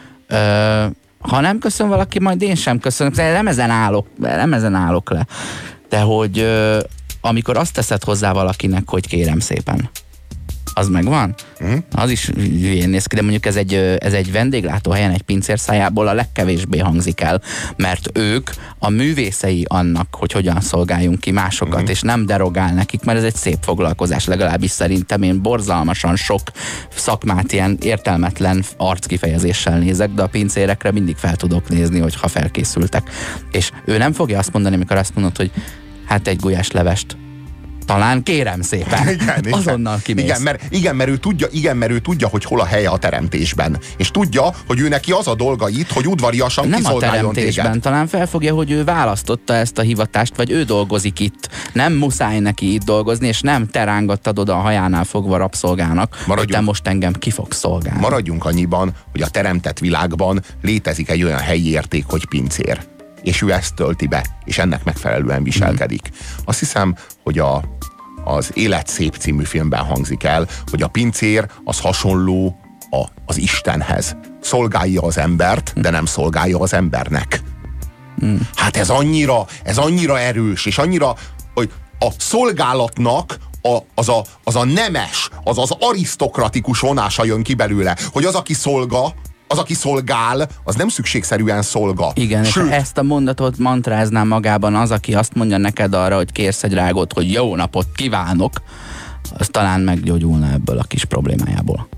[SPEAKER 2] ha nem köszön valaki, majd én sem köszönök. Nem ezen állok le. De hogy amikor azt teszed hozzá valakinek, hogy kérem szépen, az megvan? Az is hülyén néz ki, de mondjuk ez egy vendéglátóhelyen, egy pincér szájából a legkevésbé hangzik el, mert ők a művészei annak, hogy hogyan szolgáljunk ki másokat, és nem derogál nekik, mert ez egy szép foglalkozás, legalábbis szerintem. Én borzalmasan sok szakmát ilyen értelmetlen arckifejezéssel nézek, de a pincérekre mindig fel tudok nézni, hogyha felkészültek. És ő nem fogja azt mondani, amikor azt mondod, hogy hát egy gulyáslevest talán kérem szépen. Igen, azonnal kimész.
[SPEAKER 3] Mert ő tudja, hogy hol a helye a teremtésben. És tudja, hogy ő neki az a dolga itt, hogy udvariasan kiszolgáljon téged. Nem a teremtésben,
[SPEAKER 2] talán felfogja, hogy ő választotta ezt a hivatást, vagy ő dolgozik itt. Nem muszáj neki itt dolgozni, és nem te rángattad oda a hajánál fogva rabszolgának, hogy te most engem ki fogsz szolgálni.
[SPEAKER 3] Maradjunk annyiban, hogy a teremtett világban létezik egy olyan helyi érték, hogy pincér. És ő ezt tölti be, és ennek megfelelően viselkedik. Azt hiszem, hogy az Élet szép című filmben hangzik el, hogy a pincér az hasonló az Istenhez. Szolgálja az embert, de nem szolgálja az embernek. Hát ez annyira erős, és annyira, hogy a szolgálatnak az a nemes, az arisztokratikus vonása jön ki belőle, hogy az, aki szolgál, az nem szükségszerűen szolga.
[SPEAKER 2] Igen, és ezt a mondatot mantráznám magában az, aki azt mondja neked arra, hogy kérsz egy rágót, hogy jó napot kívánok, az talán meggyógyulna ebből a kis problémájából.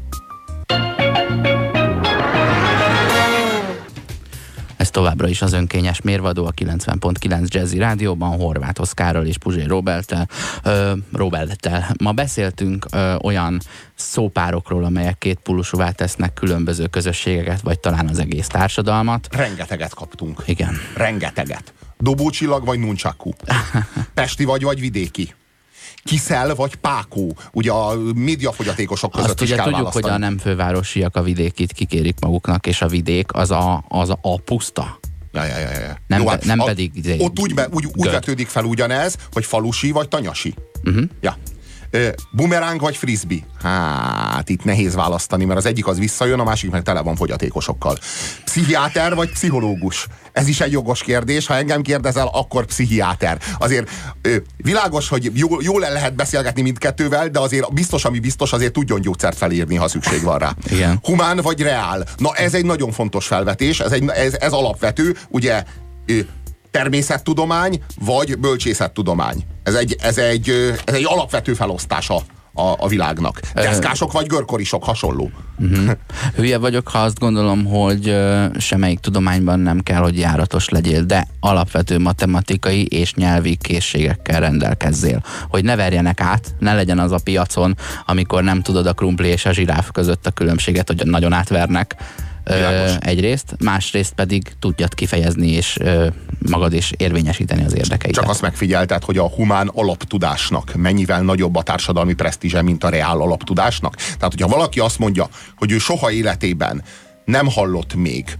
[SPEAKER 2] Ez továbbra is az önkényes mérvadó a 90.9 Jazzy Rádióban, Horváth Oszkárral és Puzsér Roberttel. Ma beszéltünk olyan szópárokról, amelyek kétpólusúvá tesznek különböző közösségeket, vagy talán az egész társadalmat.
[SPEAKER 3] Rengeteget kaptunk.
[SPEAKER 2] Igen.
[SPEAKER 3] Rengeteget. Dobócsillag vagy nunchaku. Pesti vagy vidéki. Kiszel vagy pákó. Ugye a médiafogyatékosok között
[SPEAKER 2] azt
[SPEAKER 3] is kell
[SPEAKER 2] tudjuk,
[SPEAKER 3] választani.
[SPEAKER 2] hogy a nem fővárosiak a vidékit kikérik maguknak, és a vidék az a puszta.
[SPEAKER 3] Ja.
[SPEAKER 2] Nem, nem pedig...
[SPEAKER 3] Ott úgy vetődik fel ugyanez, hogy falusi vagy tanyasi. Ja. Bumeráng vagy frisbee? Hát itt nehéz választani, mert az egyik az visszajön, a másik meg tele van fogyatékosokkal. Pszichiáter vagy pszichológus? Ez is egy jogos kérdés, ha engem kérdezel, akkor pszichiáter. Azért világos, hogy jól el lehet beszélgetni mindkettővel, de azért biztos, ami biztos, azért tudjon gyógyszert felírni, ha szükség van rá.
[SPEAKER 2] Igen.
[SPEAKER 3] Humán vagy reál? Na ez egy nagyon fontos felvetés, ez alapvető, ugye természettudomány vagy bölcsészettudomány. Ez egy alapvető felosztása a világnak. Deszkások vagy görkorisok, hasonló.
[SPEAKER 2] Hülye vagyok, ha azt gondolom, hogy semmelyik tudományban nem kell, hogy járatos legyél, de alapvető matematikai és nyelvi készségekkel rendelkezzél. Hogy ne verjenek át, ne legyen az a piacon, amikor nem tudod a krumpli és a zsiráf között a különbséget, hogy nagyon átvernek. Egyrészt, másrészt pedig tudjad kifejezni és magad is érvényesíteni az érdekeidet.
[SPEAKER 3] Csak azt megfigyelted, hogy a humán alaptudásnak mennyivel nagyobb a társadalmi presztízse, mint a reál alaptudásnak? Tehát, hogyha valaki azt mondja, hogy ő soha életében nem hallott még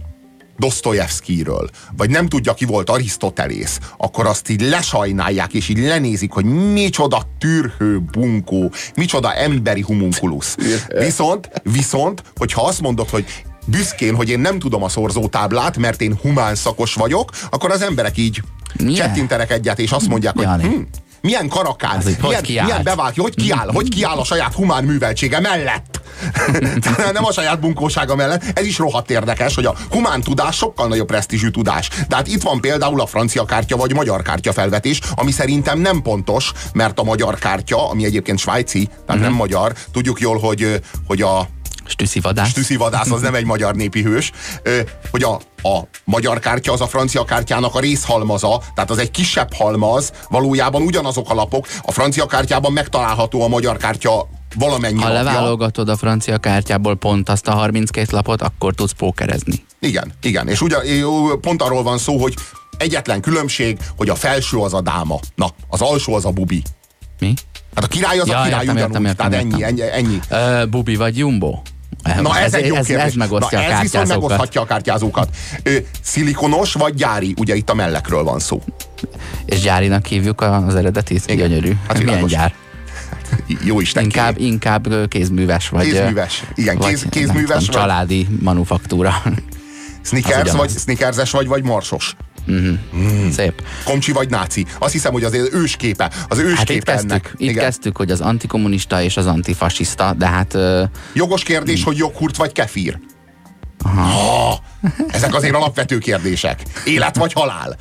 [SPEAKER 3] Dosztojevszkijről, vagy nem tudja, ki volt Arisztotelész, akkor azt így lesajnálják, és így lenézik, hogy micsoda tűrhő bunkó, micsoda emberi homunkulusz. Viszont, hogyha azt mondod, hogy büszkén, hogy én nem tudom a szorzótáblát, mert én humán szakos vagyok, akkor az emberek így csettintenek egyet, és azt mondják, hogy milyen karakán, milyen bevált, hogy kiáll a saját humán műveltsége mellett. Nem a saját bunkósága mellett. Ez is rohadt érdekes, hogy a humán tudás sokkal nagyobb presztízsű tudás. De hát itt van például a francia kártya vagy magyar kártya felvetés, ami szerintem nem pontos, mert a magyar kártya, ami egyébként svájci, tehát nem magyar, tudjuk jól, hogy a Stüsszivadász az nem egy magyar népi hős, hogy a magyar kártya az a francia kártyának a részhalmaza, tehát az egy kisebb halmaz, valójában ugyanazok a lapok, a francia kártyában megtalálható a magyar kártya valamennyi lapja.
[SPEAKER 2] Ha leválogatod a francia kártyából pont azt a 32 lapot, akkor tudsz pókerezni.
[SPEAKER 3] Igen, és ugye pont arról van szó, hogy egyetlen különbség, hogy a felső az a dáma, az alsó az a bubi.
[SPEAKER 2] Mi?
[SPEAKER 3] Hát a király az a király ugyanúgy, tehát ennyi.
[SPEAKER 2] Bubi vagy jumbo?
[SPEAKER 3] Na ez egy jó kérdés.
[SPEAKER 2] Ez megosztja a kártyázókat.
[SPEAKER 3] Ez viszont megoszthatja a kártyázókat. Szilikonos vagy gyári? Ugye itt a mellekről van szó.
[SPEAKER 2] És gyárinak hívjuk az eredetit? Gyönyörű. Hát milyen gyár?
[SPEAKER 3] Jó Isten.
[SPEAKER 2] Inkább kézműves vagy.
[SPEAKER 3] Kézműves. Igen, kézműves.
[SPEAKER 2] Tudom, családi manufaktúra.
[SPEAKER 3] Snickerses vagy marsos.
[SPEAKER 2] Szép.
[SPEAKER 3] Komcsi vagy náci. Azt hiszem, hogy az ősképe. Az ősképe ennek.
[SPEAKER 2] Itt kezdtük, hogy az antikommunista és az antifasiszta, de hát...
[SPEAKER 3] Jogos kérdés, hogy joghurt vagy kefír. Ezek azért alapvető kérdések. Élet vagy halál.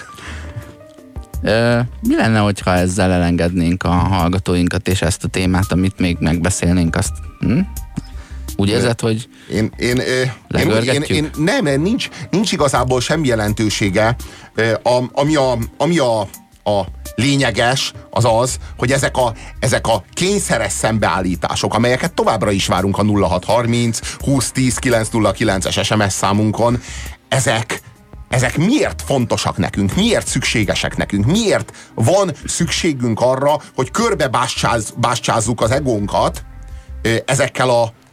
[SPEAKER 2] Mi lenne, hogyha ezzel elengednénk a hallgatóinkat, és ezt a témát, amit még megbeszélnénk, azt... Úgy érzed, hogy legörgetjük?
[SPEAKER 3] Nem, nincs igazából semmi jelentősége. Ami a lényeges, az, hogy ezek a kényszeres szembeállítások, amelyeket továbbra is várunk a 0630 2010 909-es SMS számunkon, ezek miért fontosak nekünk? Miért szükségesek nekünk? Miért van szükségünk arra, hogy körbe bástyázzuk az egónkat ezekkel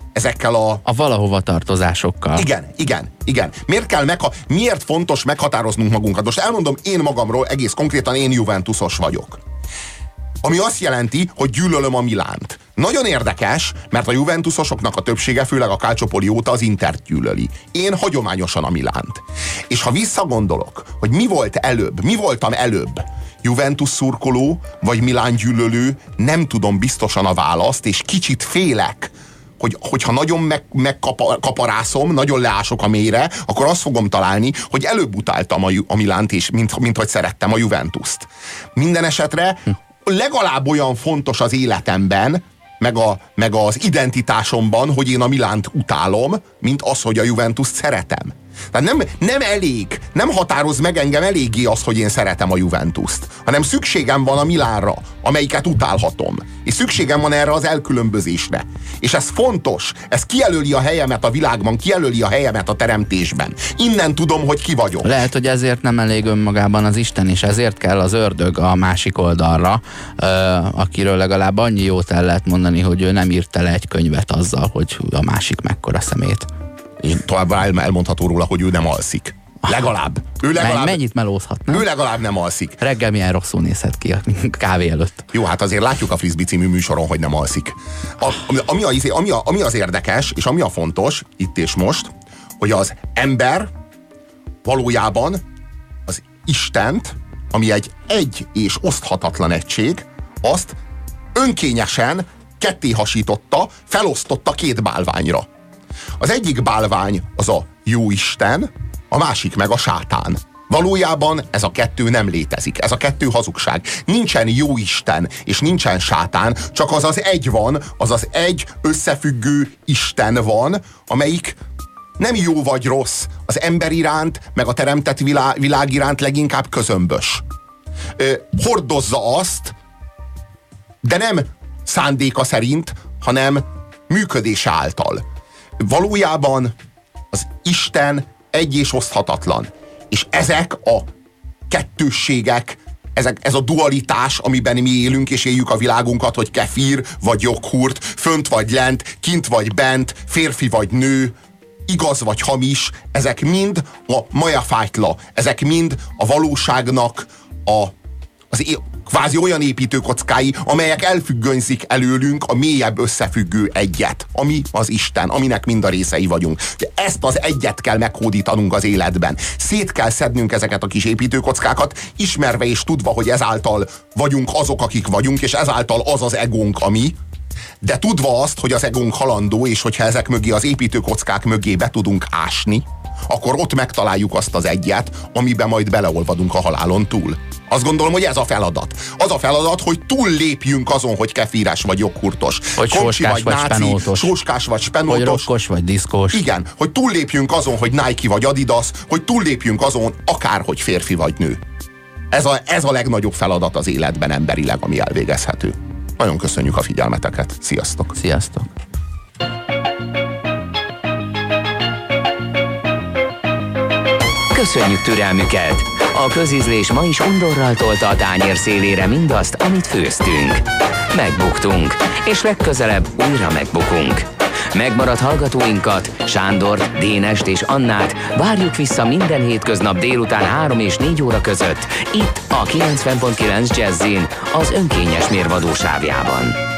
[SPEAKER 3] a
[SPEAKER 2] valahova tartozásokkal.
[SPEAKER 3] Igen. Miért fontos meghatároznunk magunkat? Most elmondom én magamról, egész konkrétan én Juventusos vagyok. Ami azt jelenti, hogy gyűlölöm a Milánt. Nagyon érdekes, mert a Juventusosoknak a többsége, főleg a Calciopoli óta az Intert gyűlöli. Én hagyományosan a Milánt. És ha visszagondolok, hogy mi voltam előbb, Juventus szurkoló vagy Milán gyűlölő, nem tudom biztosan a választ, és kicsit félek, hogyha nagyon megkaparászom, nagyon leások a mélyre, akkor azt fogom találni, hogy előbb utáltam a Milánt, és mint hogy szerettem a Juventust. Minden esetre legalább olyan fontos az életemben, meg az identitásomban, hogy én a Milánt utálom, mint az, hogy a Juventust szeretem. Tehát nem határoz meg engem eléggé az, hogy én szeretem a Juventust, hanem szükségem van a Milánra, amelyiket utálhatom. És szükségem van erre az elkülönbözésre. És ez fontos, ez kijelöli a helyemet a világban, kijelöli a helyemet a teremtésben. Innen tudom, hogy ki vagyok.
[SPEAKER 2] Lehet, hogy ezért nem elég önmagában az Isten, és ezért kell az ördög a másik oldalra, akiről legalább annyi jót el lehet mondani, hogy ő nem írt le egy könyvet azzal, hogy a másik mekkora szemét.
[SPEAKER 3] És továbbá elmondható róla, hogy ő nem alszik. Legalább.
[SPEAKER 2] Mennyit melózhat, nem?
[SPEAKER 3] Ő legalább nem alszik.
[SPEAKER 2] Reggel milyen rosszul nézhet ki a kávé előtt.
[SPEAKER 3] Jó, hát azért látjuk a Frisbee című műsoron, hogy nem alszik. Ami az érdekes, és ami a fontos, itt és most, hogy az ember valójában az Istent, ami egy és oszthatatlan egység, azt önkényesen kettéhasította, felosztotta két bálványra. Az egyik bálvány az a Jóisten, a másik meg a sátán. Valójában ez a kettő nem létezik. Ez a kettő hazugság. Nincsen Jóisten és nincsen sátán, csak az egy van, az egy összefüggő Isten van, amelyik nem jó vagy rossz, az ember iránt, meg a teremtett világ iránt leginkább közömbös. Hordozza azt, de nem szándéka szerint, hanem működése által. Valójában az Isten egy és oszthatatlan. És ezek a kettősségek, ez a dualitás, amiben mi élünk és éljük a világunkat, hogy kefír vagy joghurt, fönt vagy lent, kint vagy bent, férfi vagy nő, igaz vagy hamis, ezek mind a majafájtla, ezek mind a valóságnak kvázi olyan építőkockái, amelyek elfüggönyzik előlünk a mélyebb összefüggő egyet, ami az Isten, aminek mind a részei vagyunk. Ezt az egyet kell meghódítanunk az életben. Szét kell szednünk ezeket a kis építőkockákat, ismerve és tudva, hogy ezáltal vagyunk azok, akik vagyunk, és ezáltal az az egónk, ami, de tudva azt, hogy az egónk halandó, és hogyha ezek mögé, az építőkockák mögé be tudunk ásni, akkor ott megtaláljuk azt az egyet, amiben majd beleolvadunk a halálon túl. Azt gondolom, hogy ez a feladat. Az a feladat, hogy túllépjünk azon, hogy kefíres vagy joghurtos,
[SPEAKER 2] hogy sóskás vagy spenótos,
[SPEAKER 3] sóskás vagy spenótos,
[SPEAKER 2] hogy rokkos vagy diszkós.
[SPEAKER 3] Igen, hogy túllépjünk azon, hogy Nike vagy Adidas, hogy túllépjünk azon, akárhogy férfi vagy nő. Ez a legnagyobb feladat az életben emberileg, ami elvégezhető. Nagyon köszönjük a figyelmeteket. Sziasztok!
[SPEAKER 2] Sziasztok!
[SPEAKER 1] Köszönjük türelmüket! A közízlés ma is undorral tolta a tányér szélére mindazt, amit főztünk. Megbuktunk, és legközelebb újra megbukunk. Megmaradt hallgatóinkat, Sándort, Dénest és Annát várjuk vissza minden hétköznap délután 3 és 4 óra között, itt a 90.9 Jazzin, az önkényes mérvadó sávjában.